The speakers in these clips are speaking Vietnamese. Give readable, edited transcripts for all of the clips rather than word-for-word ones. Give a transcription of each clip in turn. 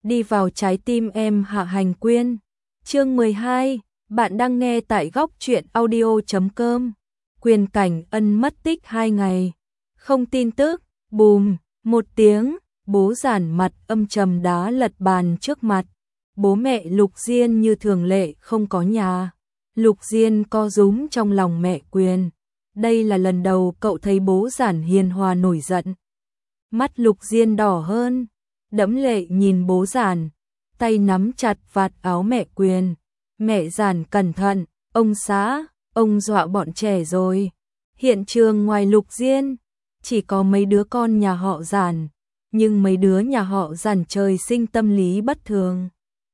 đi vào trái tim em. Hạ Hành Quyên. Chương 12, bạn đang nghe tại góc truyện audio.com. Quyền Cảnh Ân mất tích 2 ngày, không tin tức. Bùm, một tiếng, bố Giản mặt âm trầm đá lật bàn trước mặt. Bố mẹ Lục Diên như thường lệ không có nhà. Lục Diên co rúm trong lòng mẹ Quyền. Đây là lần đầu cậu thấy bố Giản hiền hòa nổi giận. Mắt Lục Diên đỏ hơn, đẫm lệ nhìn bố Giản, tay nắm chặt vạt áo mẹ Quyền. Mẹ Giản cẩn thận, ông xã, ông dọa bọn trẻ rồi. Hiện trường ngoài Lục Diên, chỉ có mấy đứa con nhà họ Giản, nhưng mấy đứa nhà họ Giản trời sinh tâm lý bất thường.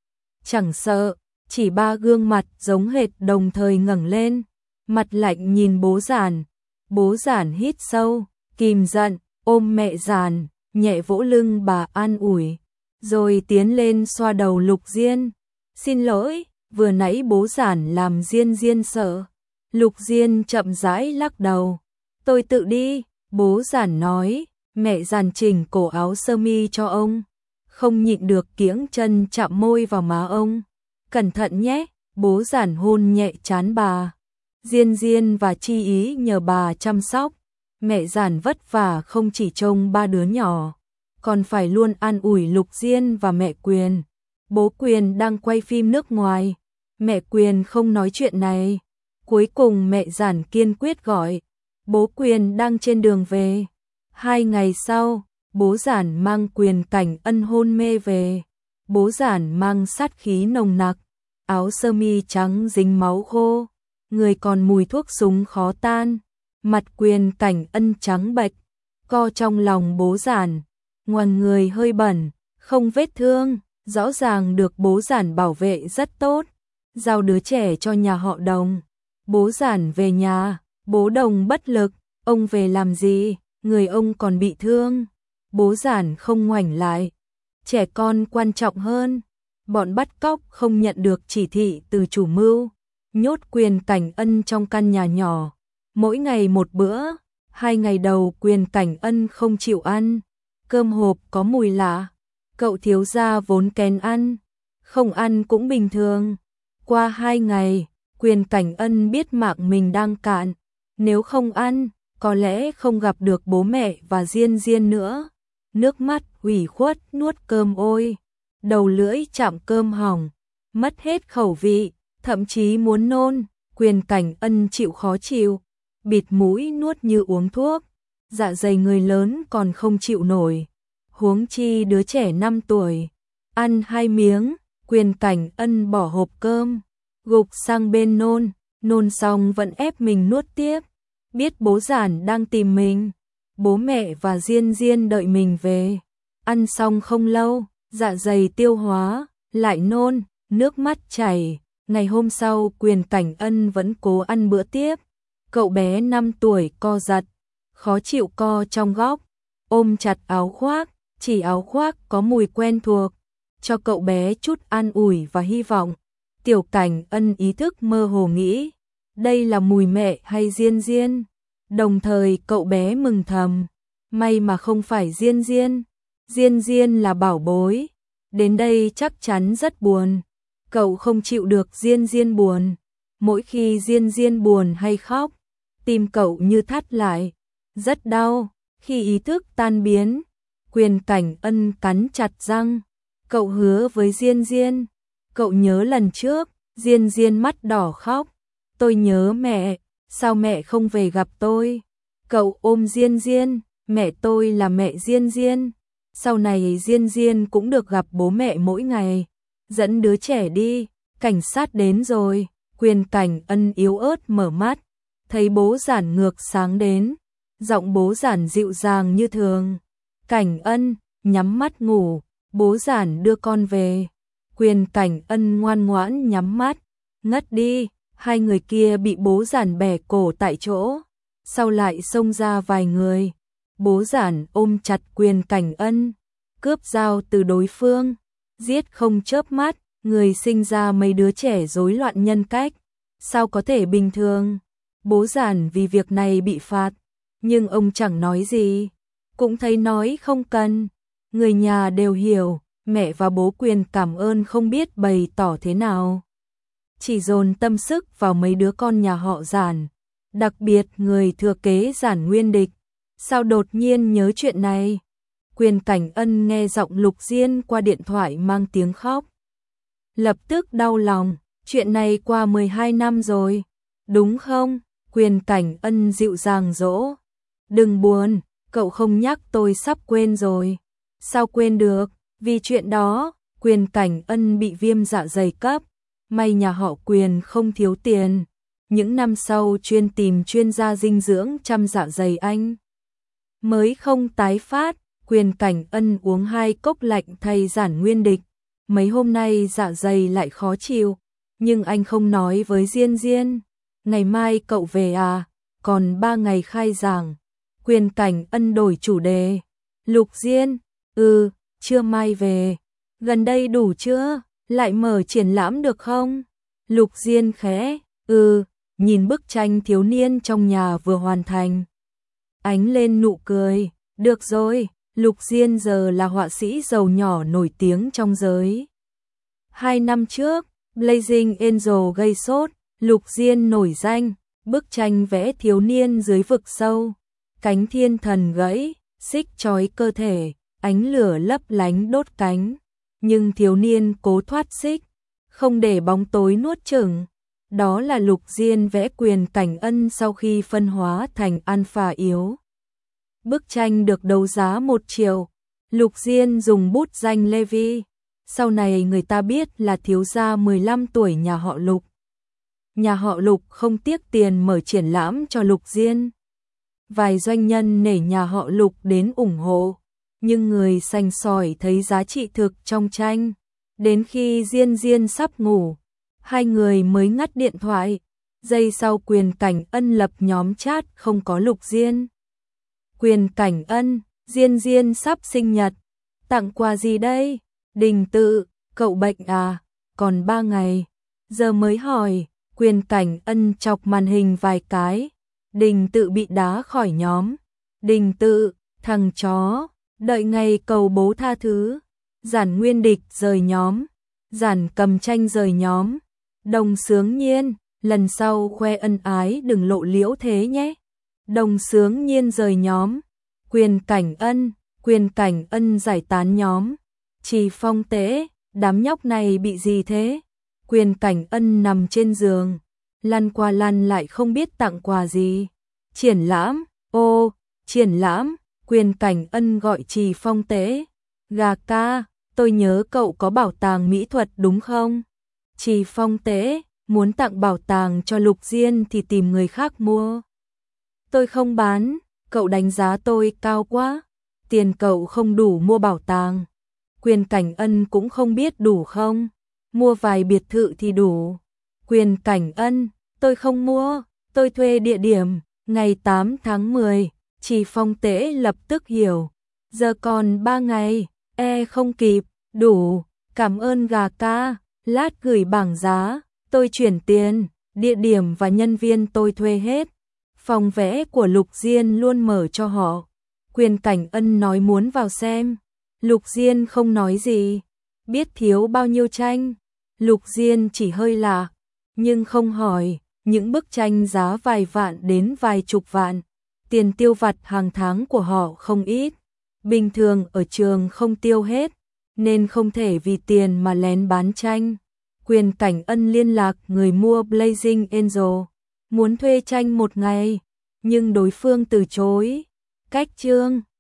Chẳng sợ, chỉ 3 gương mặt giống hệt đồng thời ngẩng lên, mặt lạnh nhìn bố Giản. Bố Giản hít sâu, kìm giận, ôm mẹ Giản, nhẹ vỗ lưng bà an ủi, rồi tiến lên xoa đầu Lục Diên. Xin lỗi, vừa nãy bố Giản làm Diên Diên sợ. Lục Diên chậm rãi lắc đầu. Tôi tự đi, bố Giản nói. Mẹ Giản chỉnh cổ áo sơ mi cho ông, không nhịn được kiễng chân chạm môi vào má ông. Cẩn thận nhé, bố Giản hôn nhẹ trán bà. Diên Diên và Chi Ý nhờ bà chăm sóc. Mẹ Giản vất vả không chỉ trông 3 đứa nhỏ, còn phải luôn an ủi Lục Diên và mẹ Quyền. Bố Quyền đang quay phim nước ngoài, mẹ Quyền không nói chuyện này. Cuối cùng mẹ Giản kiên quyết gọi, bố Quyền đang trên đường về. 2 ngày sau, bố Giản mang Quyền Cảnh Ân hôn mê về. Bố Giản mang sát khí nồng nặc, áo sơ mi trắng dính máu khô, người còn mùi thuốc súng khó tan. Mặt Quyền Cảnh Ân trắng bệch, co trong lòng bố Giản, ngoằn người hơi bẩn, không vết thương, rõ ràng được bố Giản bảo vệ rất tốt. Giao đứa trẻ cho nhà họ Đồng. Bố Giản về nhà, bố Đồng bất lực, ông về làm gì, người ông còn bị thương. Bố Giản không ngoảnh lại, trẻ con quan trọng hơn. Bọn bắt cóc không nhận được chỉ thị từ chủ mưu, nhốt Quyền Cảnh Ân trong căn nhà nhỏ, mỗi ngày một bữa. 2 ngày đầu Quyền Cảnh Ân không chịu ăn, cơm hộp có mùi lạ. Cậu thiếu gia vốn kén ăn, không ăn cũng bình thường. Qua 2 ngày, Quyền Cảnh Ân biết mạng mình đang cạn, nếu không ăn, có lẽ không gặp được bố mẹ và Diên Diên nữa. Nước mắt ủy khuất nuốt cơm ôi, đầu lưỡi chạm cơm hỏng, mất hết khẩu vị, thậm chí muốn nôn. Quyền Cảnh Ân chịu khó chịu, bịt mũi nuốt như uống thuốc, dạ dày người lớn còn không chịu nổi, huống chi đứa trẻ 5 tuổi. Ăn 2 miếng, Quyền Cảnh Ân bỏ hộp cơm, gục sang bên nôn, nôn xong vẫn ép mình nuốt tiếp. Biết bố Giản đang tìm mình, bố mẹ và Diên Diên đợi mình về. Ăn xong không lâu, dạ dày tiêu hóa, lại nôn, nước mắt chảy. Ngày hôm sau Quyền Cảnh Ân vẫn cố ăn bữa tiếp. Cậu bé 5 tuổi co giật, khó chịu co trong góc, ôm chặt áo khoác, chỉ áo khoác có mùi quen thuộc, cho cậu bé chút an ủi và hy vọng. Tiểu Cảnh Ân ý thức mơ hồ nghĩ, đây là mùi mẹ hay Diên Diên? Đồng thời cậu bé mừng thầm, may mà không phải Diên Diên. Diên Diên là bảo bối, đến đây chắc chắn rất buồn. Cậu không chịu được Diên Diên buồn, mỗi khi Diên Diên buồn hay khóc, tim cậu như thắt lại, rất đau. Khi ý thức tan biến, Quyền Cảnh Ân cắn chặt răng, cậu hứa với Diên Diên. Cậu nhớ lần trước, Diên Diên mắt đỏ khóc, tôi nhớ mẹ, sao mẹ không về gặp tôi? Cậu ôm Diên Diên, mẹ tôi là mẹ Diên Diên. Sau này Diên Diên cũng được gặp bố mẹ mỗi ngày. Dẫn đứa trẻ đi, cảnh sát đến rồi. Quyền Cảnh Ân yếu ớt mở mắt, thấy bố Giản ngược sáng đến, giọng bố Giản dịu dàng như thường. Cảnh Ân, nhắm mắt ngủ, bố Giản đưa con về. Quyền Cảnh Ân ngoan ngoãn nhắm mắt, ngất đi. 2 người kia bị bố Giản bẻ cổ tại chỗ, sau lại xông ra vài người. Bố Giản ôm chặt Quyền Cảnh Ân, cướp dao từ đối phương, giết không chớp mắt. Người sinh ra mấy đứa trẻ rối loạn nhân cách, sao có thể bình thường? Bố Giản vì việc này bị phạt, nhưng ông chẳng nói gì, cũng thấy nói không cần. Người nhà đều hiểu, mẹ và bố Quyền cảm ơn không biết bày tỏ thế nào. Chỉ dồn tâm sức vào mấy đứa con nhà họ Giản, đặc biệt người thừa kế Giản Nguyên Địch. Sao đột nhiên nhớ chuyện này? Quyền Cảnh Ân nghe giọng Lục Diên qua điện thoại mang tiếng khóc. Lập tức đau lòng, chuyện này qua 12 năm rồi, đúng không? Quyền Cảnh Ân dịu dàng dỗ. Đừng buồn, cậu không nhắc tôi sắp quên rồi. Sao quên được? Vì chuyện đó, Quyền Cảnh Ân bị viêm dạ dày cấp. May nhà họ Quyền không thiếu tiền. Những năm sau chuyên tìm chuyên gia dinh dưỡng chăm dạ dày anh mới không tái phát. Quyền Cảnh Ân uống 2 cốc lạnh thay Giản Nguyên Địch. Mấy hôm nay dạ dày lại khó chịu, nhưng anh không nói với Diên Diên. Ngày mai cậu về à? Còn 3 ngày khai giảng. Quyền Cảnh Ân đổi chủ đề. Lục Diên, trưa mai về. Gần đây đủ chưa? Lại mở triển lãm được không? Lục Diên khẽ, nhìn bức tranh thiếu niên trong nhà vừa hoàn thành. Ánh lên nụ cười, được rồi, Lục Diên giờ là họa sĩ giàu nhỏ nổi tiếng trong giới. 2 năm trước, Blazing Angel gây sốt, Lục Diên nổi danh, bức tranh vẽ thiếu niên dưới vực sâu. Cánh thiên thần gãy, xích trói cơ thể, ánh lửa lấp lánh đốt cánh. Nhưng thiếu niên cố thoát xích, không để bóng tối nuốt chửng. Đó là Lục Diên vẽ Quyền Cảnh Ân sau khi phân hóa thành alpha yếu. Bức tranh được đấu giá 1 triệu. Lục Diên dùng bút danh Levi. Sau này người ta biết là thiếu gia 15 tuổi nhà họ Lục. Nhà họ Lục không tiếc tiền mở triển lãm cho Lục Diên. Vài doanh nhân nể nhà họ Lục đến ủng hộ. Nhưng người sành sỏi thấy giá trị thực trong tranh. Đến khi Diên Diên sắp ngủ, 2 người mới ngắt điện thoại. Giây sau Quyền Cảnh Ân lập nhóm chat không có Lục Diên. Quyền Cảnh Ân, Diên Diên sắp sinh nhật. Tặng quà gì đây? Đình Tự, cậu bệnh à? Còn 3 ngày. Giờ mới hỏi. Quyền Cảnh Ân chọc màn hình vài cái. Đình Tự bị đá khỏi nhóm. Đình Tự, thằng chó. Đợi ngày cầu bố tha thứ. Giản Nguyên Địch rời nhóm. Giản Cầm Tranh rời nhóm. Đồng Sướng Nhiên, lần sau khoe ân ái đừng lộ liễu thế nhé. Đồng Sướng Nhiên rời nhóm. Quyền Cảnh Ân giải tán nhóm. Trì Phong Tế, đám nhóc này bị gì thế? Quyền Cảnh Ân nằm trên giường, lăn qua lăn lại không biết tặng quà gì. Triển lãm, triển lãm. Quyền Cảnh Ân gọi Trì Phong Tế. Gà ca, tôi nhớ cậu có bảo tàng mỹ thuật đúng không? Trì Phong Tế, muốn tặng bảo tàng cho Lục Diên thì tìm người khác mua. Tôi không bán, cậu đánh giá tôi cao quá. Tiền cậu không đủ mua bảo tàng. Quyền Cảnh Ân cũng không biết đủ không. Mua vài biệt thự thì đủ. Quyền Cảnh Ân, tôi không mua, tôi thuê địa điểm. Ngày 8 tháng 10, Trì Phong Tế lập tức hiểu. Giờ còn 3 ngày, không kịp, đủ, cảm ơn gà ca, lát gửi bảng giá, tôi chuyển tiền, địa điểm và nhân viên tôi thuê hết. Phòng vẽ của Lục Diên luôn mở cho họ. Quyền Cảnh Ân nói muốn vào xem. Lục Diên không nói gì. Biết thiếu bao nhiêu tranh. Lục Diên chỉ hơi lạ, nhưng không hỏi. Những bức tranh giá vài vạn đến vài chục vạn. Tiền tiêu vặt hàng tháng của họ không ít. Bình thường ở trường không tiêu hết, nên không thể vì tiền mà lén bán tranh. Quyền Cảnh Ân liên lạc người mua Blazing Angel, muốn thuê tranh 1 ngày, nhưng đối phương từ chối. Cách chương